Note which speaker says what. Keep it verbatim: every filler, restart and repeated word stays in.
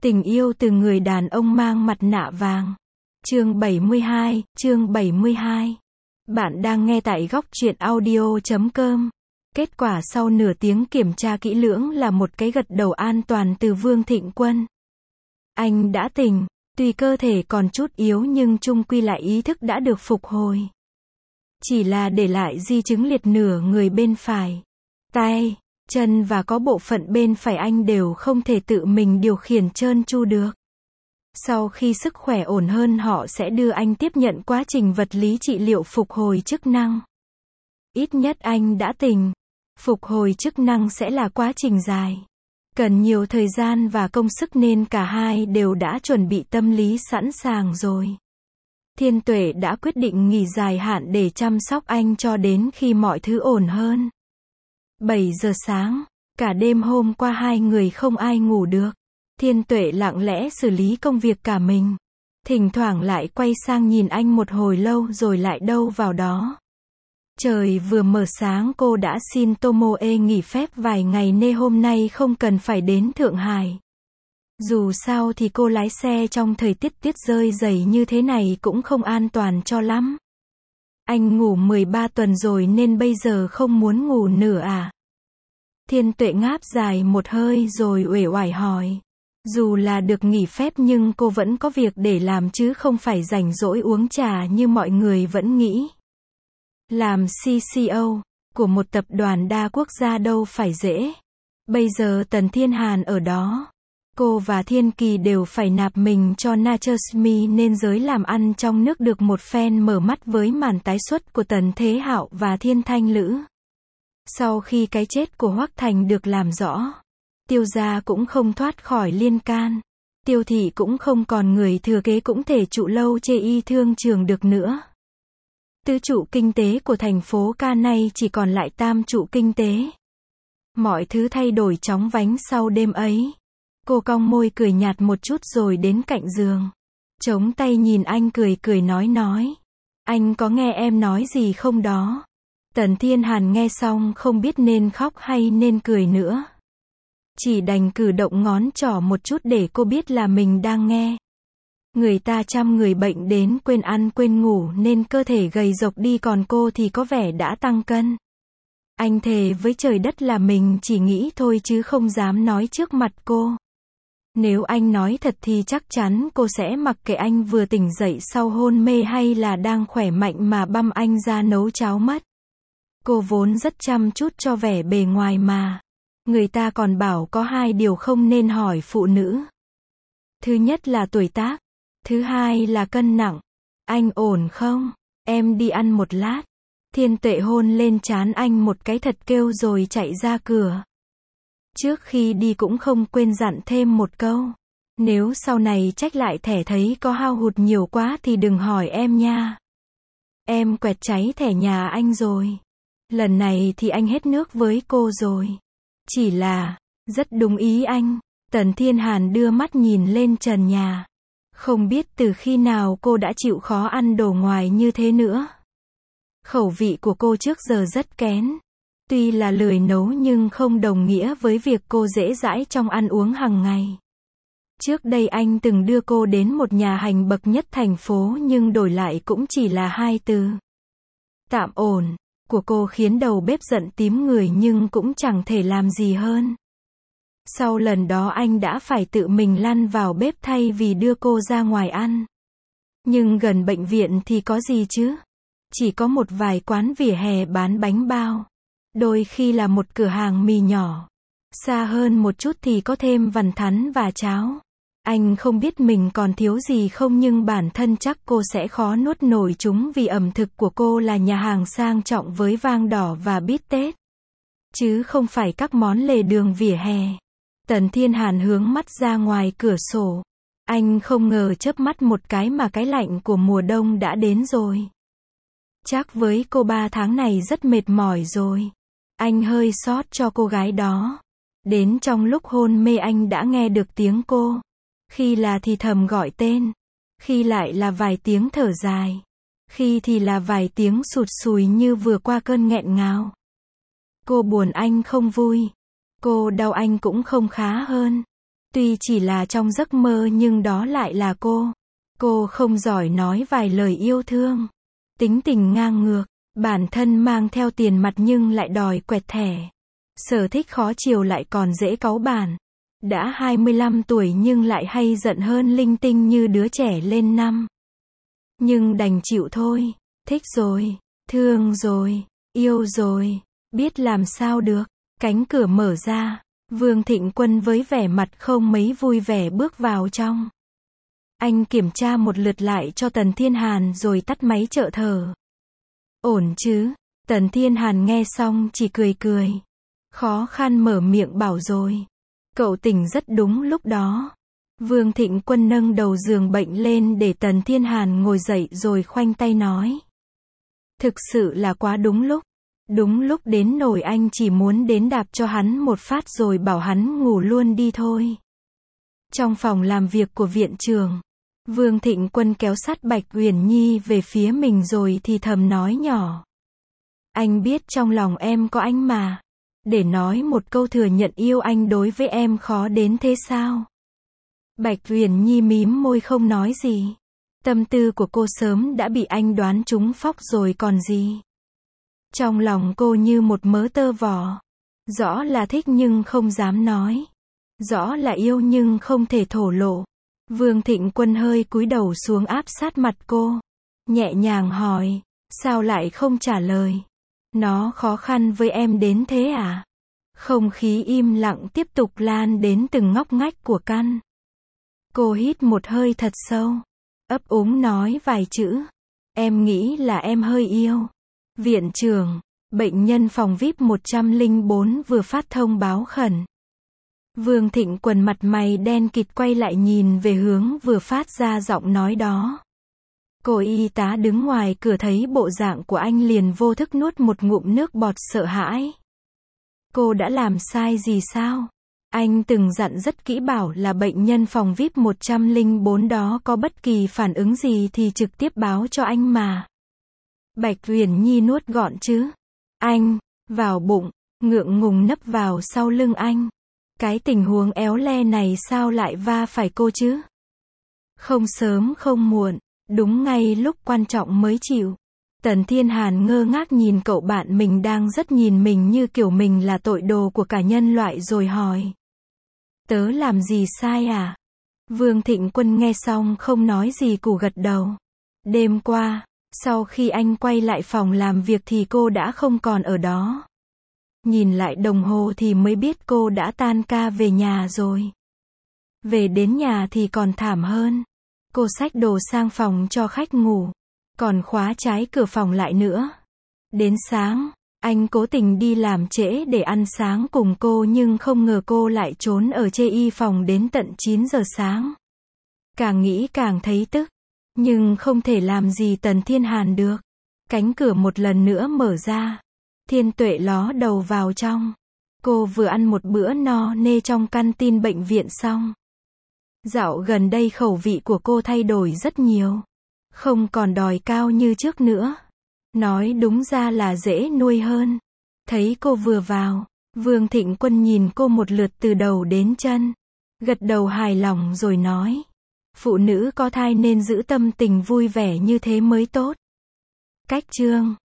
Speaker 1: Tình yêu từ người đàn ông mang mặt nạ vàng. Chương bảy mươi hai, chương bảy mươi hai. Bạn đang nghe tại góc truyện audio chấm com. Kết quả sau nửa tiếng kiểm tra kỹ lưỡng là một cái gật đầu an toàn từ Vương Thịnh Quân. Anh đã tỉnh, tuy cơ thể còn chút yếu nhưng chung quy lại ý thức đã được phục hồi. Chỉ là để lại di chứng liệt nửa người bên phải. Tay, chân và có bộ phận bên phải anh đều không thể tự mình điều khiển trơn tru được. Sau khi sức khỏe ổn hơn họ sẽ đưa anh tiếp nhận quá trình vật lý trị liệu phục hồi chức năng. Ít nhất anh đã tỉnh. Phục hồi chức năng sẽ là quá trình dài. Cần nhiều thời gian và công sức nên cả hai đều đã chuẩn bị tâm lý sẵn sàng rồi. Thiên Tuệ đã quyết định nghỉ dài hạn để chăm sóc anh cho đến khi mọi thứ ổn hơn. bảy giờ sáng, cả đêm hôm qua hai người không ai ngủ được. Thiên Tuệ lặng lẽ xử lý công việc cả mình. Thỉnh thoảng lại quay sang nhìn anh một hồi lâu rồi lại đâu vào đó. Trời vừa mở sáng cô đã xin Tomoe nghỉ phép vài ngày nên hôm nay không cần phải đến Thượng Hải. Dù sao thì cô lái xe trong thời tiết tuyết rơi dày như thế này cũng không an toàn cho lắm. Anh ngủ mười ba tuần rồi nên bây giờ không muốn ngủ nữa à? Thiên Tuệ ngáp dài một hơi rồi uể oải hỏi. Dù là được nghỉ phép nhưng cô vẫn có việc để làm chứ không phải rảnh rỗi uống trà như mọi người vẫn nghĩ. Làm xê xê ô của một tập đoàn đa quốc gia đâu phải dễ. Bây giờ Tần Thiên Hàn ở đó. Cô và Thiên Kỳ đều phải nạp mình cho Naturesme nên giới làm ăn trong nước được một phen mở mắt với màn tái xuất của Tần Thế Hạo và Thiên Thanh Lữ. Sau khi cái chết của Hoắc Thành được làm rõ, Tiêu gia cũng không thoát khỏi liên can. Tiêu thị cũng không còn người thừa kế cũng thể trụ lâu chê y thương trường được nữa. Tứ trụ kinh tế của thành phố ca nay chỉ còn lại tam trụ kinh tế. Mọi thứ thay đổi chóng vánh sau đêm ấy. Cô cong môi cười nhạt một chút rồi đến cạnh giường. Chống tay nhìn anh cười cười nói nói. Anh có nghe em nói gì không đó? Tần Thiên Hàn nghe xong không biết nên khóc hay nên cười nữa. Chỉ đành cử động ngón trỏ một chút để cô biết là mình đang nghe. Người ta chăm người bệnh đến quên ăn quên ngủ nên cơ thể gầy rộc đi còn cô thì có vẻ đã tăng cân. Anh thề với trời đất là mình chỉ nghĩ thôi chứ không dám nói trước mặt cô. Nếu anh nói thật thì chắc chắn cô sẽ mặc kệ anh vừa tỉnh dậy sau hôn mê hay là đang khỏe mạnh mà băm anh ra nấu cháo mất. Cô vốn rất chăm chút cho vẻ bề ngoài mà. Người ta còn bảo có hai điều không nên hỏi phụ nữ. Thứ nhất là tuổi tác. Thứ hai là cân nặng. Anh ổn không? Em đi ăn một lát. Thiên Tuệ hôn lên trán anh một cái thật kêu rồi chạy ra cửa. Trước khi đi cũng không quên dặn thêm một câu. Nếu sau này trách lại thẻ thấy có hao hụt nhiều quá thì đừng hỏi em nha. Em quẹt cháy thẻ nhà anh rồi. Lần này thì anh hết nước với cô rồi. Chỉ là, rất đúng ý anh. Tần Thiên Hàn đưa mắt nhìn lên trần nhà. Không biết từ khi nào cô đã chịu khó ăn đồ ngoài như thế nữa. Khẩu vị của cô trước giờ rất kén. Tuy là lười nấu nhưng không đồng nghĩa với việc cô dễ dãi trong ăn uống hàng ngày. Trước đây anh từng đưa cô đến một nhà hàng bậc nhất thành phố nhưng đổi lại cũng chỉ là hai từ. Tạm ổn. Của cô khiến đầu bếp giận tím người nhưng cũng chẳng thể làm gì hơn. Sau lần đó anh đã phải tự mình lăn vào bếp thay vì đưa cô ra ngoài ăn. Nhưng gần bệnh viện thì có gì chứ? Chỉ có một vài quán vỉa hè bán bánh bao. Đôi khi là một cửa hàng mì nhỏ. Xa hơn một chút thì có thêm vằn thắn và cháo. Anh không biết mình còn thiếu gì không nhưng bản thân chắc cô sẽ khó nuốt nổi chúng vì ẩm thực của cô là nhà hàng sang trọng với vang đỏ và bít tết. Chứ không phải các món lề đường vỉa hè. Tần Thiên Hàn hướng mắt ra ngoài cửa sổ. Anh không ngờ chớp mắt một cái mà cái lạnh của mùa đông đã đến rồi. Chắc với cô ba tháng này rất mệt mỏi rồi. Anh hơi xót cho cô gái đó. Đến trong lúc hôn mê anh đã nghe được tiếng cô. Khi là thì thầm gọi tên. Khi lại là vài tiếng thở dài. Khi thì là vài tiếng sụt sùi như vừa qua cơn nghẹn ngào. Cô buồn anh không vui. Cô đau anh cũng không khá hơn. Tuy chỉ là trong giấc mơ nhưng đó lại là cô. Cô không giỏi nói vài lời yêu thương. Tính tình ngang ngược, bản thân mang theo tiền mặt nhưng lại đòi quẹt thẻ. Sở thích khó chiều lại còn dễ cáu bản. Đã hai mươi lăm tuổi nhưng lại hay giận hơn linh tinh như đứa trẻ lên năm. Nhưng đành chịu thôi. Thích rồi, thương rồi, yêu rồi, biết làm sao được. Cánh cửa mở ra, Vương Thịnh Quân với vẻ mặt không mấy vui vẻ bước vào trong. Anh kiểm tra một lượt lại cho Tần Thiên Hàn rồi tắt máy trợ thở. Ổn chứ? Tần Thiên Hàn nghe xong chỉ cười cười. Khó khăn mở miệng bảo rồi. Cậu tỉnh rất đúng lúc đó. Vương Thịnh Quân nâng đầu giường bệnh lên để Tần Thiên Hàn ngồi dậy rồi khoanh tay nói. Thực sự là quá đúng lúc. Đúng lúc đến nỗi anh chỉ muốn đến đạp cho hắn một phát rồi bảo hắn ngủ luôn đi thôi. Trong phòng làm việc của viện trưởng, Vương Thịnh Quân kéo sát Bạch Uyển Nhi về phía mình rồi thì thầm nói nhỏ. Anh biết trong lòng em có anh mà. Để nói một câu thừa nhận yêu anh đối với em khó đến thế sao? Bạch Uyển Nhi mím môi không nói gì. Tâm tư của cô sớm đã bị anh đoán trúng phóc rồi còn gì. Trong lòng cô như một mớ tơ vò. Rõ là thích nhưng không dám nói. Rõ là yêu nhưng không thể thổ lộ. Vương Thịnh Quân hơi cúi đầu xuống áp sát mặt cô. Nhẹ nhàng hỏi, sao lại không trả lời? Nó khó khăn với em đến thế à? Không khí im lặng tiếp tục lan đến từng ngóc ngách của căn. Cô hít một hơi thật sâu. Ấp úng nói vài chữ. Em nghĩ là em hơi yêu. Viện trưởng, bệnh nhân phòng vi ai pi một trăm lẻ bốn vừa phát thông báo khẩn. Vương Thịnh Quân mặt mày đen kịt quay lại nhìn về hướng vừa phát ra giọng nói đó. Cô y tá đứng ngoài cửa thấy bộ dạng của anh liền vô thức nuốt một ngụm nước bọt sợ hãi. Cô đã làm sai gì sao? Anh từng dặn rất kỹ bảo là bệnh nhân phòng vi ai pi một trăm lẻ bốn đó có bất kỳ phản ứng gì thì trực tiếp báo cho anh mà. Bạch Uyển Nhi nuốt gọn chứ. Anh, vào bụng, ngượng ngùng nấp vào sau lưng anh. Cái tình huống éo le này sao lại va phải cô chứ? Không sớm không muộn, đúng ngay lúc quan trọng mới chịu. Tần Thiên Hàn ngơ ngác nhìn cậu bạn mình đang rất nhìn mình như kiểu mình là tội đồ của cả nhân loại rồi hỏi. Tớ làm gì sai à? Vương Thịnh Quân nghe xong không nói gì cù gật đầu. Đêm qua, sau khi anh quay lại phòng làm việc thì cô đã không còn ở đó. Nhìn lại đồng hồ thì mới biết cô đã tan ca về nhà rồi. Về đến nhà thì còn thảm hơn. Cô xách đồ sang phòng cho khách ngủ. Còn khóa trái cửa phòng lại nữa. Đến sáng, anh cố tình đi làm trễ để ăn sáng cùng cô nhưng không ngờ cô lại trốn ở chê y phòng đến tận chín giờ sáng. Càng nghĩ càng thấy tức. Nhưng không thể làm gì Tần Thiên Hàn được. Cánh cửa một lần nữa mở ra. Thiên Tuệ ló đầu vào trong. Cô vừa ăn một bữa no nê trong căn tin bệnh viện xong. Dạo gần đây khẩu vị của cô thay đổi rất nhiều. Không còn đòi cao như trước nữa. Nói đúng ra là dễ nuôi hơn. Thấy cô vừa vào, Vương Thịnh Quân nhìn cô một lượt từ đầu đến chân. Gật đầu hài lòng rồi nói. Phụ nữ có thai nên giữ tâm tình vui vẻ như thế mới tốt. Cách chương